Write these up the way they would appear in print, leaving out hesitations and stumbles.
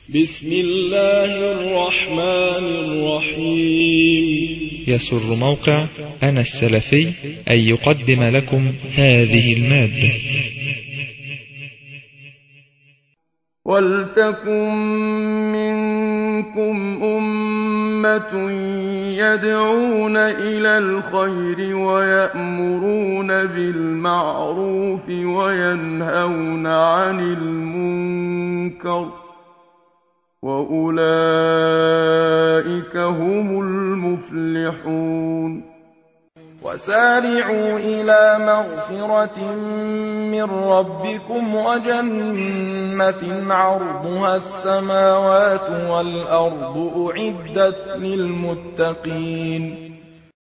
بسم الله الرحمن الرحيم. يسر موقع أنا السلفي أن يقدم لكم هذه المادة. ولتكن منكم أمة يدعون إلى الخير ويأمرون بالمعروف وينهون عن المنكر وأولئك هم المفلحون. وسارعوا إلى مغفرة من ربكم وجنة عرضها السماوات والأرض أعدت للمتقين.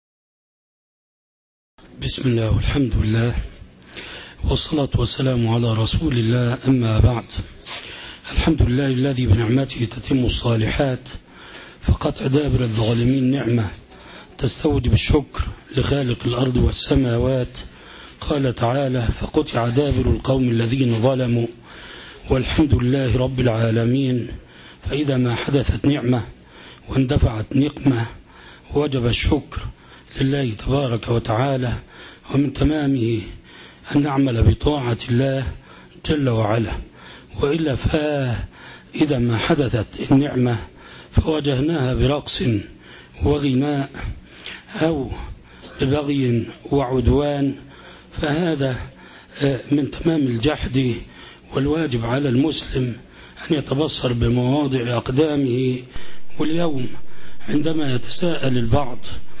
بسم الله والحمد لله والصلاة والسلام على رسول الله، أما بعد. الحمد لله الذي بنعمته تتم الصالحات، فقطع دابر الظالمين نعمة تستوجب الشكر لخالق الأرض والسماوات. قال تعالى: فقطع دابر القوم الذين ظلموا والحمد لله رب العالمين. فإذا ما حدثت نعمة واندفعت نقمة وجب الشكر لله تبارك وتعالى، ومن تمامه أن نعمل بطاعة الله جل وعلا. وإلا فإذا ما حدثت النعمة فواجهناها برقص وغناء أو ببغي وعدوان، فهذا من تمام الجحد. والواجب على المسلم أن يتبصر بمواضع أقدامه. واليوم عندما يتساءل البعض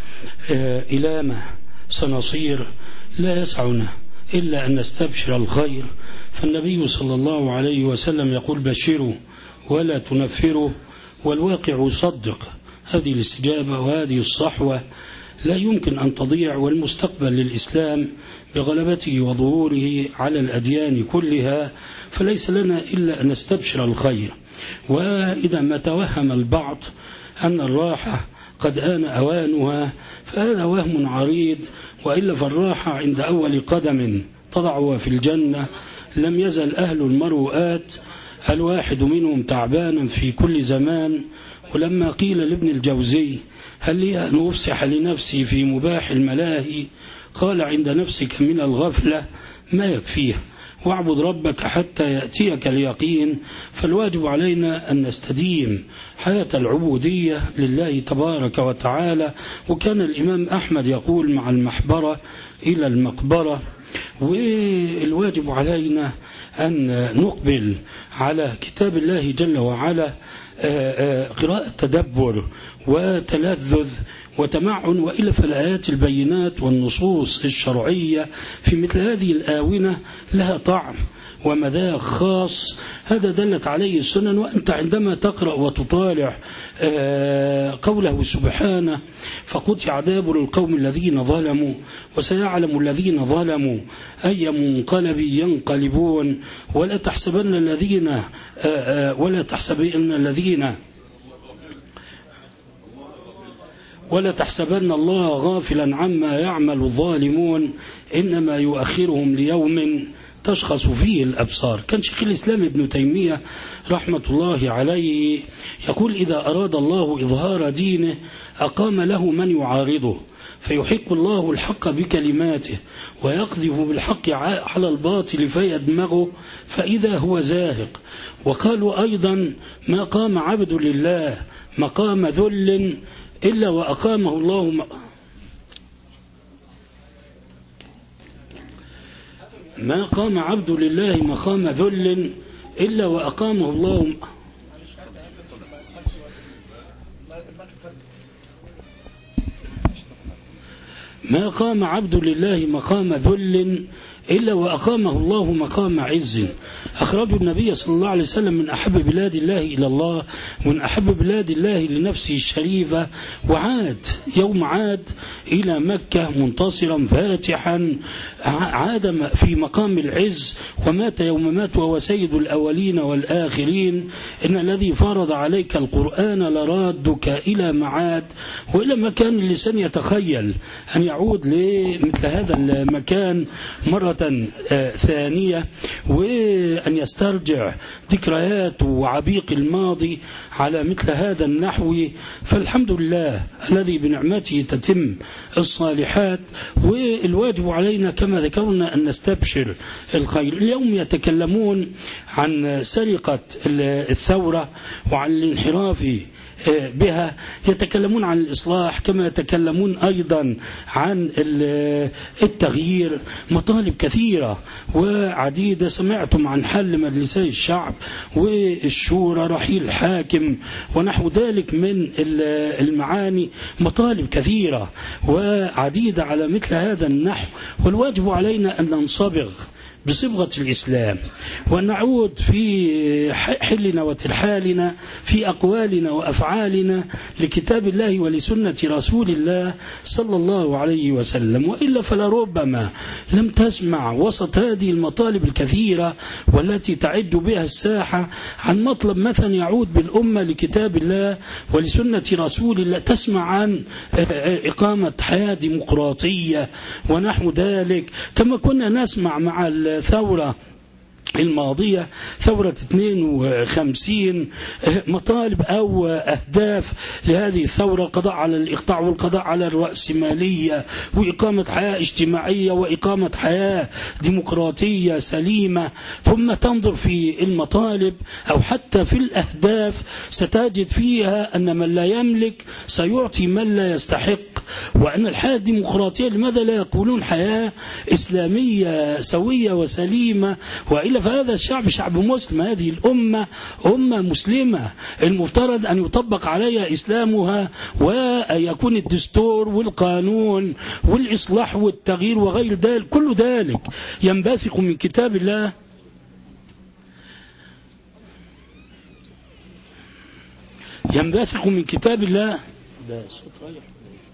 إلى ما سنصير، لا يسعنا إلا أن نستبشر الخير. فالنبي صلى الله عليه وسلم يقول: بشروا ولا تنفروا. والواقع يصدق هذه الاستجابة وهذه الصحوة لا يمكن أن تضيع. والمستقبل للإسلام بغلبته وظهوره على الأديان كلها، فليس لنا إلا أن نستبشر الخير. وإذا ما توهم البعض أن الراحة قد آن أوانها فهذا وهم عريض، وإلا فالراحة عند أول قدم تضعها في الجنة. لم يزل أهل المروءات الواحد منهم تعبانا في كل زمان. ولما قيل لابن الجوزي: هل لي أن أفسح لنفسي في مباح الملاهي؟ قال: عند نفسك من الغفلة ما يكفيه، واعبد ربك حتى يأتيك اليقين. فالواجب علينا أن نستديم حياة العبودية لله تبارك وتعالى. وكان الإمام أحمد يقول: مع المحبرة إلى المقبرة. والواجب علينا أن نقبل على كتاب الله جل وعلا قراءة تدبر وتلذذ وتمعن. وإلا فالآيات البينات والنصوص الشرعية في مثل هذه الآونة لها طعم ومذاق خاص، هذا دلت عليه السنن. وأنت عندما تقرأ وتطالع قوله سبحانه: فقطع دابر القوم الذين ظلموا وسيعلم الذين ظلموا أي منقلب ينقلبون ولا تحسبن الله غافلا عما يعمل الظالمون إنما يؤخرهم ليوم تشخص فيه الأبصار. كان شيخ الإسلام ابن تيمية رحمة الله عليه يقول: إذا أراد الله إظهار دينه أقام له من يعارضه، فيحق الله الحق بكلماته ويقذف بالحق على الباطل فيدمغه فإذا هو زاهق. وقالوا أيضا: ما قام عبد لله مقام ذل إلا وأقامه الله ما قام عبد لله مقام ذل إلا وأقامه الله ما قام عبد لله مقام ذل إلا وأقامه الله مقام عز. أخرجوا النبي صلى الله عليه وسلم من أحب بلاد الله إلى الله ومن أحب بلاد الله لنفسه الشريفة، وعاد يوم عاد إلى مكة منتصرا فاتحا، عاد في مقام العز ومات يوم مات وهو سيد الأولين والآخرين. إن الذي فرض عليك القرآن لرادك إلى معاد وإلى مكان اللسان يتخيل أن يعود لمثل هذا المكان مرة ثانية، وأن يسترجع ذكريات وعبيق الماضي على مثل هذا النحو. فالحمد لله الذي بنعمته تتم الصالحات، والواجب علينا كما ذكرنا أن نستبشر الخير. اليوم يتكلمون عن سرقة الثورة وعن الانحراف بها، يتكلمون عن الإصلاح كما يتكلمون أيضا عن التغيير. مطالب كثيرة وعديدة. سمعتم عن حل مجلسي الشعب والشورى، رحيل الحاكم ونحو ذلك من المعاني. مطالب كثيرة وعديدة على مثل هذا النحو، والواجب علينا أن ننصبغ بصبغة الإسلام وأن نعود في حلنا وترحالنا في أقوالنا وأفعالنا لكتاب الله ولسنة رسول الله صلى الله عليه وسلم. وإلا فلربما لم تسمع وسط هذه المطالب الكثيرة والتي تعج بها الساحة عن مطلب مثلا يعود بالأمة لكتاب الله ولسنة رسول الله. تسمع عن إقامة حياة ديمقراطية ونحو ذلك، كما كنا نسمع مع الثورة الماضية ثورة 52 مطالب أو أهداف لهذه الثورة: القضاء على الإقطاع والقضاء على الرأسمالية وإقامة حياة اجتماعية وإقامة حياة ديمقراطية سليمة. ثم تنظر في المطالب أو حتى في الأهداف ستجد فيها أن من لا يملك سيعطي من لا يستحق، وأن الحياة الديمقراطية لماذا لا يقولون حياة إسلامية سوية وسليمة؟ وإلا فهذا الشعب شعب مسلم، هذه الأمة أمة مسلمة المفترض أن يطبق عليها إسلامها ويكون الدستور والقانون والإصلاح والتغيير وغير ذلك. كل ذلك ينبثق من كتاب الله ينبثق من كتاب الله. ده صوت رايح.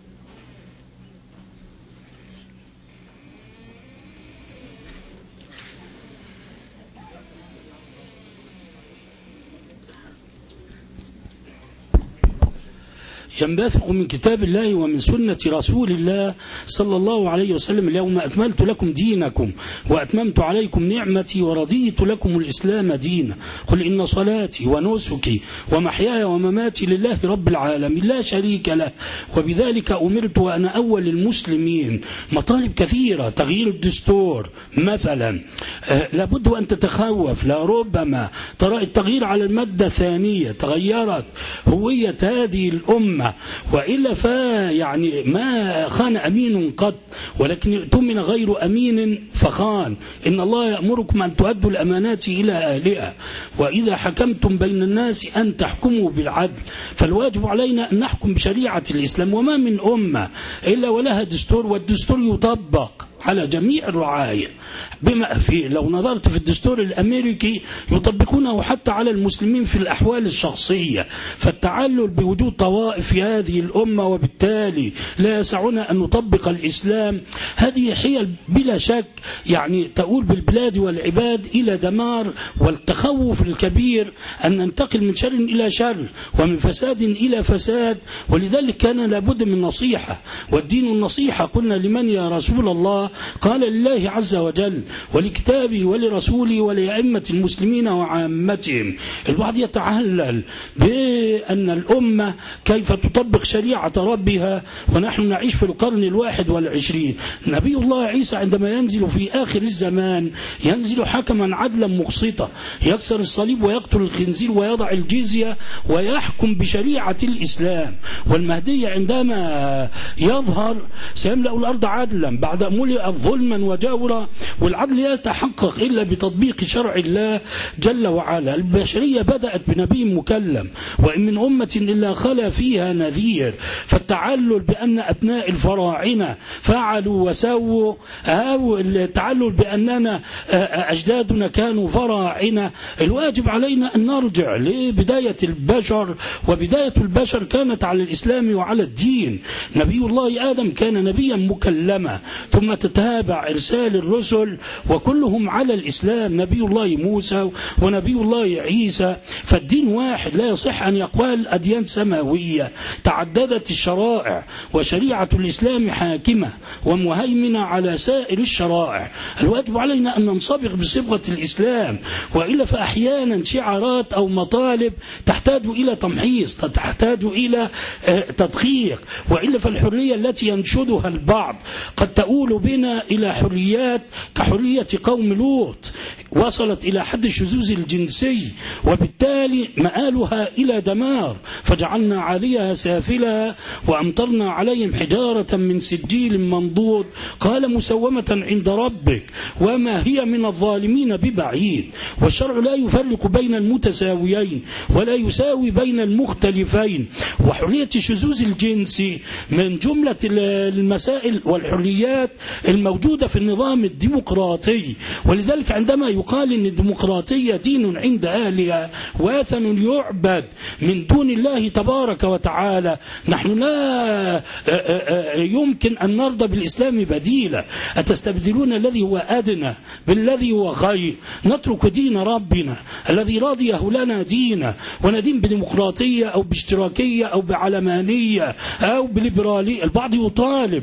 ينبثق من كتاب الله ومن سنة رسول الله صلى الله عليه وسلم: اليوم أكملت لكم دينكم وأتممت عليكم نعمتي ورضيت لكم الإسلام دينا. قل إن صلاتي ونسكي ومحياي ومماتي لله رب العالمين لا شريك له وبذلك أمرت وأنا أول المسلمين. مطالب كثيرة. تغيير الدستور مثلا لابد أن تتخوف، لا ربما ترى التغيير على المادة الثانية تغيرت هوية هذه الأمة، وإلا فيعني ما خان أمين قط، ولكن اؤتمن غير أمين فخان. إن الله يأمركم أن تؤدوا الأمانات إلى أهلها وإذا حكمتم بين الناس أن تحكموا بالعدل. فالواجب علينا أن نحكم بشريعة الإسلام، وما من أمة إلا ولها دستور، والدستور يطبق على جميع الرعاية. بما في لو نظرت في الدستور الأمريكي يطبقونه حتى على المسلمين في الأحوال الشخصية. فالتعلل بوجود طوائف في هذه الأمة وبالتالي لا يسعنا أن نطبق الإسلام، هذه حيل بلا شك يعني تؤول بالبلاد والعباد إلى دمار، والتخوف الكبير أن ننتقل من شر إلى شر ومن فساد إلى فساد. ولذلك كان لابد من نصيحة، والدين النصيحة. قلنا لمن يا رسول الله؟ قال لله عز وجل ولكتابه ولرسوله ولأئمة المسلمين وعامتهم. البعض يتعلل بأن الأمة كيف تطبق شريعة ربها ونحن نعيش في القرن 21. نبي الله عيسى عندما ينزل في آخر الزمان ينزل حكما عدلا مقسطا، يكسر الصليب ويقتل الخنزير ويضع الجزية ويحكم بشريعة الإسلام. والمهدي عندما يظهر سيملأ الأرض عدلا بعد ملئ ظلما وجورا، والعدل لا يتحقق إلا بتطبيق شرع الله جل وعلا. البشرية بدأت بنبي مكلم، وإن من أمة إلا خلا فيها نذير. فالتعلل بأن أبناء الفراعنة فعلوا وسووا، أو التعلل بأننا أجدادنا كانوا فراعنة، الواجب علينا أن نرجع لبداية البشر، وبداية البشر كانت على الإسلام وعلى الدين. نبي الله آدم كان نبيا مكلما، ثم تتابع إرسال الرسل وكلهم على الإسلام، نبي الله موسى ونبي الله عيسى، فالدين واحد، لا يصح أن يقال أديان سماوية. تعددت الشرائع وشريعة الإسلام حاكمة ومهيمنة على سائر الشرائع. الواجب علينا أن ننصبغ بصبغة الإسلام، وإلا فأحيانا شعارات أو مطالب تحتاج إلى تمحيص، تحتاج إلى تدقيق، وإلا فالحرية التي ينشدها البعض قد تؤول بنا إلى حريات كحرية قوم لوط وصلت إلى حد الشذوذ الجنسي، وبالتالي مآلها إلى دمار. فجعلنا عليها سافلها وأمطرنا عليهم حجارة من سجيل منضود قال مسومة عند ربك وما هي من الظالمين ببعيد. والشرع لا يفرق بين المتساويين ولا يساوي بين المختلفين. وحرية الشذوذ الجنسي من جملة المسائل والحريات الموجودة في النظام الديمقراطي. ولذلك عندما يقال إن الديمقراطية دين عند أهلها واثن يعبد من دون الله تبارك وتعالى، نحن لا يمكن أن نرضى بالإسلام بديلا. أتستبدلون الذي هو أدنى بالذي هو خير؟ نترك دين ربنا الذي رضيه لنا دينا وندين بديمقراطية أو باشتراكية أو بعلمانية أو بليبرالية. البعض يطالب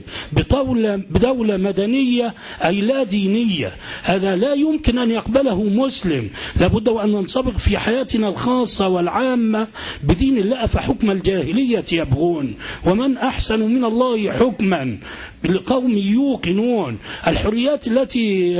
بدولة مدنية أي لا دينية، هذا لا يمكن أن يقبله مسلم. لابد وأن ننصبغ في حياتنا الخاصة والعامة بدين الله. فحكم الجاهلية يبغون ومن أحسن من الله حكما لقوم يوقنون. الحريات التي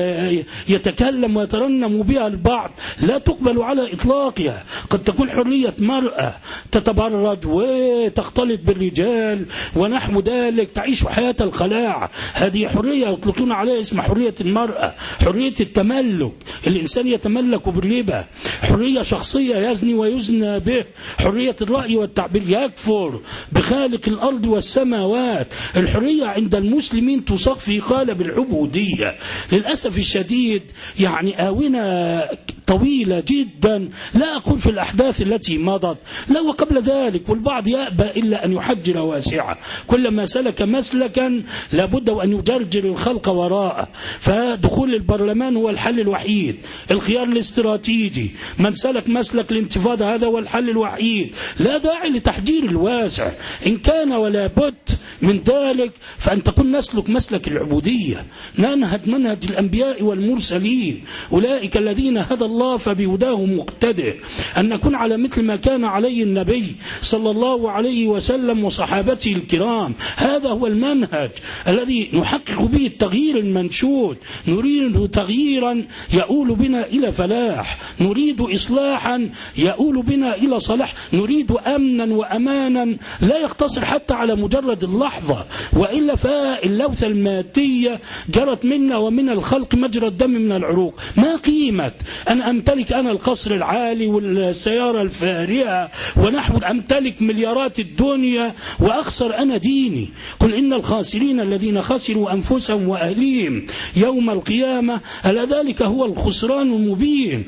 يتكلم ويترنم بها البعض لا تقبل على إطلاقها. قد تكون حرية مرأة تتبرج وتختلط بالرجال ونحو ذلك، تعيش حياة الخلاع، هذه حرية يطلقون عليها اسم حرية المرأة. حرية التملك، الإنسان يتملك بالربا. حرية شخصية يزني ويزنى به. حرية الرأي والتعبير، يكفر بخالق الأرض والسماوات. الحرية عند المسلمين تصاغ في قالب العبودية. للأسف الشديد يعني آونة طويلة جدا، لا أقول في الأحداث التي مضت، لا وقبل ذلك، والبعض يأبى إلا أن يحجر واسعة. كلما سلك مسلكا لابد وأن يجرجر الخلق وراءه. فدخول البرلمان هو الحل الوحيد، الخيار الاستراتيجي. من سلك مسلك الانتفاضة هذا هو الحل الوحيد، لا داعي لتحجير الواسع. إن كان ولا بد من ذلك فأن تكون نسلك مسلك العبودية، ننهج منهج الأنبياء والمرسلين، أولئك الذين هدى الله فبهداه مقتدئ. أن نكون على مثل ما كان عليه النبي صلى الله عليه وسلم وصحابته الكرام. هذا هو المنهج الذي نحقق به التغيير المنشود. نريد تغييرا يؤول بنا إلى فلاح، نريد إصلاحا يؤول بنا إلى صلاح، نريد أمنا وأمانا لا يقتصر حتى على مجرد اللحظة، وإلا فاللوثة المادية جرت منا ومن الخلق مجرى الدم من العروق. ما قيمة أن أمتلك أنا القصر العالي والسيارة الفارهة ونحو أمتلك مليارات الدنيا وأخسر أنا ديني؟ قل إن الخاسرين الذين خسروا أنفسهم وأهليهم يوم القيامة ألا ذلك هو الخسران المبين.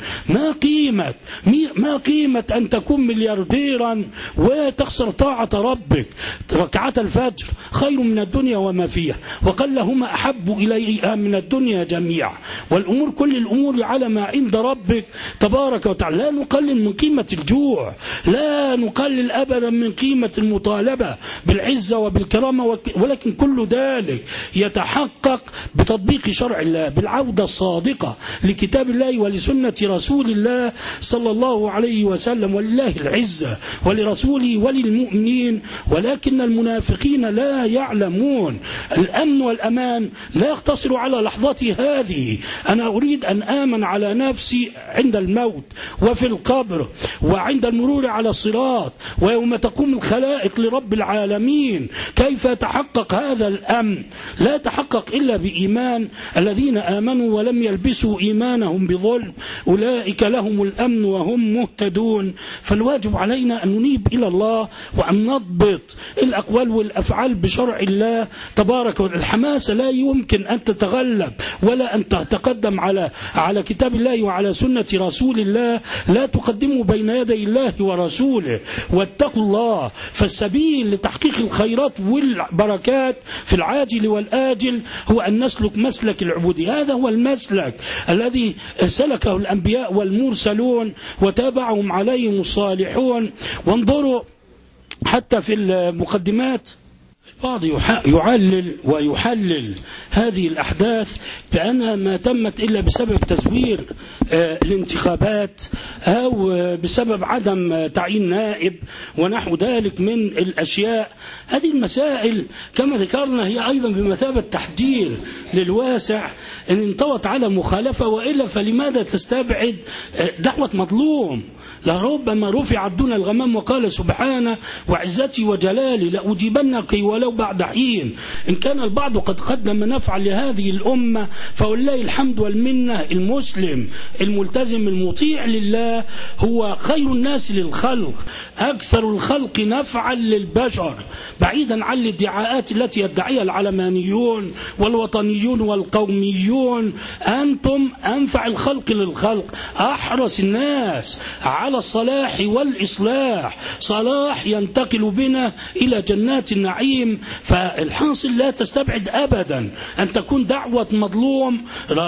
ما قيمة أن تكون مليارديرا وتخسر طاعة ربك؟ ركعات الفجر خير من الدنيا وما فيها، وقلهما أحب إليها من الدنيا جميعا. والأمور كل الأمور على ما عند ربك تبارك وتعالى. لا نقلل من قيمة الجوع، لا نقلل أبدا من قيمة المطالبة بالعزة وبالكرامة، ولكن كل ذلك يتحقق بتطبيق شرع الله، بالعودة الصادقة لكتاب الله ولسنة رسول الله صلى الله عليه وسلم. ولله العزة ولرسوله وللمؤمنين ولكن المنافقين لا يعلمون. الأمن والأمان لا يقتصر على لحظتي هذه. أنا أريد أن آمن على نفسي عند الموت وفي القبر وعند المرور على الصراط ويوم تقوم الخلائق لرب العالمين. كيف يتحقق هذا الأمن؟ لا يتحقق إلا بإيمان. الذين آمنوا ولم يلبسوا إيمانهم بظلم أولئك لهم الأمن وهم مهتدون. فالواجب علينا أن ننيب إلى الله وأن نضبط الأقوال والأفعال افعل بشرع الله تبارك وتعالى. الحماسة لا يمكن أن تتغلب ولا أن تتقدم على كتاب الله وعلى سنة رسول الله. لا تقدموا بين يدي الله ورسوله، واتقوا الله. فالسبيل لتحقيق الخيرات والبركات في العاجل والآجل هو أن نسلك مسلك العبودية. هذا هو المسلك الذي سلكه الأنبياء والمرسلون وتابعهم عليهم الصالحون. وانظروا حتى في المقدمات البعض يعلل ويحلل هذه الأحداث بأنها ما تمت إلا بسبب تزوير الانتخابات أو بسبب عدم تعيين نائب ونحو ذلك من الأشياء. هذه المسائل كما ذكرنا هي أيضا بمثابة تحذير للواسع إن انطوت على مخالفة، وإلا فلماذا تستبعد دعوة مظلوم؟ لربما رفعت دون الغمام وقال سبحانه وعزتي وجلالي لأجيبنك ولو بعد حين. إن كان البعض قد قدم نفعا لهذه الأمة فولله الحمد والمنة. المسلم الملتزم المطيع لله هو خير الناس للخلق، أكثر الخلق نفعا للبشر، بعيدا عن الادعاءات التي يدعيها العلمانيون والوطنيون والقوميون. أنتم أنفع الخلق للخلق، أحرص الناس على الصلاح والإصلاح، صلاح ينتقل بنا إلى جنات النعيم. فالحاصل لا تستبعد أبدا أن تكون دعوة مظلوم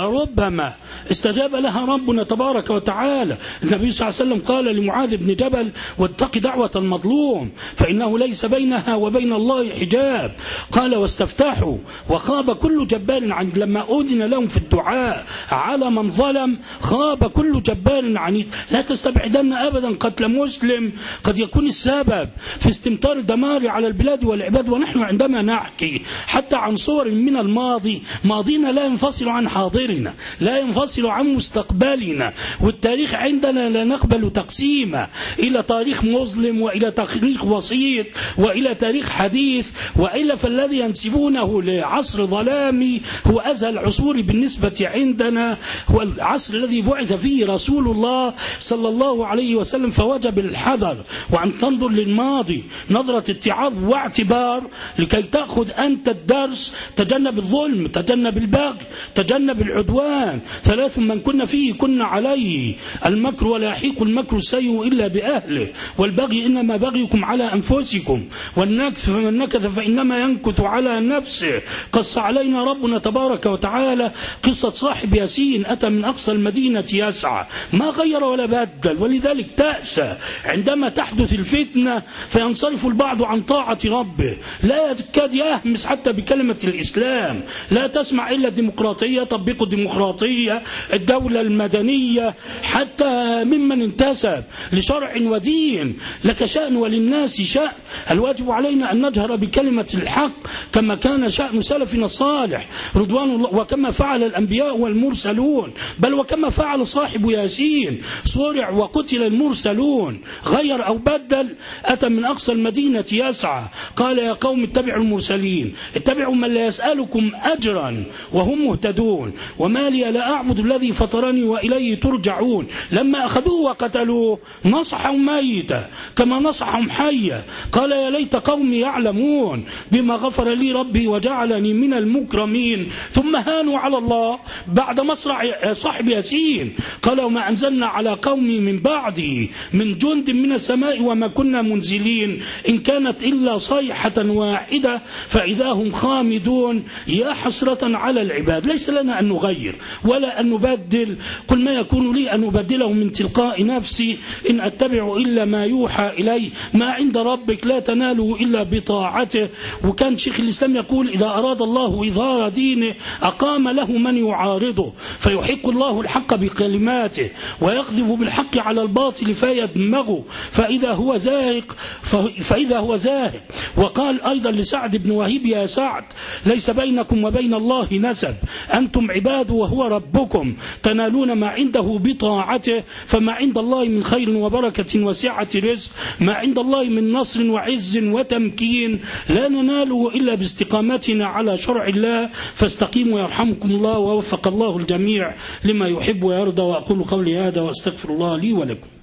ربما استجاب لها ربنا تبارك وتعالى. النبي صلى الله عليه وسلم قال لمعاذ بن جبل واتق دعوة المظلوم فإنه ليس بينها وبين الله حجاب. قال واستفتحوا وخاب كل جبار عنيد. لما أذن لهم في الدعاء على من ظلم خاب كل جبار عنيد. لا تستبعدن أبدا قتل مسلم قد يكون السبب في استمطار الدمار على البلاد والعباد. ونحن عندما نحكي حتى عن صور من الماضي، ماضينا لا ينفصل عن حاضرنا، لا ينفصل عن مستقبلنا. والتاريخ عندنا لا نقبل تقسيمه إلى تاريخ مظلم وإلى تاريخ وسيط وإلى تاريخ حديث، وإلا فالذي ينسبونه لعصر ظلامي هو أزهى العصور بالنسبة عندنا، هو العصر الذي بعث فيه رسول الله صلى الله عليه وسلم. فوجب الحذر وأن تنظر للماضي نظرة اتعاظ واعتبار لكي تأخذ أنت الدرس. تجنب الظلم، تجنب البغي، تجنب العدوان. 3 من كنا فيه كنا عليه. المكر ولا يحيق المكر السيء إلا بأهله، والبغي إنما بغيكم على أنفسكم، والنكث فمن نكث فإنما ينكث على نفسه. قص علينا ربنا تبارك وتعالى قصة صاحب ياسين أتى من أقصى المدينة يسعى، ما غير ولا بدل. ولذلك تأسى عندما تحدث الفتنة فينصرف البعض عن طاعة ربه، لا يكاد يهمس حتى بكلمة الإسلام. لا تسمع إلا الديمقراطية، طبقوا الديمقراطية، الدولة المدنية، حتى ممن انتسب لشرع ودين. لك شأن وللناس شأن. الواجب علينا أن نجهر بكلمة الحق كما كان شأن سلفنا الصالح رضوان الله، وكما فعل الأنبياء والمرسلون، بل وكما فعل صاحب ياسين. صرع وقتل المرسلون، غير أو بدل، أتى من أقصى المدينة يسعى. قال يا قوم اتبعوا المرسلين، اتبعوا من لا يسألكم أجرا وهم مهتدون، وما لي لا أعبد الذي فطرني وإليه ترجعون. لما أخذوه وقتلوه نصحهم ميتا كما نصحهم حيا. قال يا ليت قومي يعلمون بما غفر لي ربي وجعلني من المكرمين. ثم هانوا على الله بعد مصرع صاحب ياسين. قال وما أنزلنا على قومي من بعدي من جند من السماء وما كنا منزلين إن كانت إلا صيحة واحدة فإذا هم خامدون. يا حسرة على العباد. ليس لنا أن نغير ولا أن نبدل. قل ما يكون لي أن أبدله من تلقاء نفسي إن أتبع إلا ما يوحى إلي. ما عند ربك لا تناله إلا بطاعته. وكان شيخ الإسلام يقول إذا أراد الله إظهار دينه أقام له من يعارضه فيحق الله الحق بكلماته ويقذف بالحق على الباطل فيدمغه فإذا هو زاهق. وقال أيضا لسعد بن وهيب يا سعد ليس بينكم وبين الله نسب، أنتم عباد وهو ربكم، تنالون ما عنده بطاعته. فما عند الله من خير وبركة وسعة رزق، ما عند الله من نصر وعز وتمكين لا نناله إلا باستقامتنا على شرع الله. فاستقيموا يرحمكم الله، ووفق الله الجميع لما يحب ويرضى. وأقول قولي هذا وأستغفر الله لي ولكم.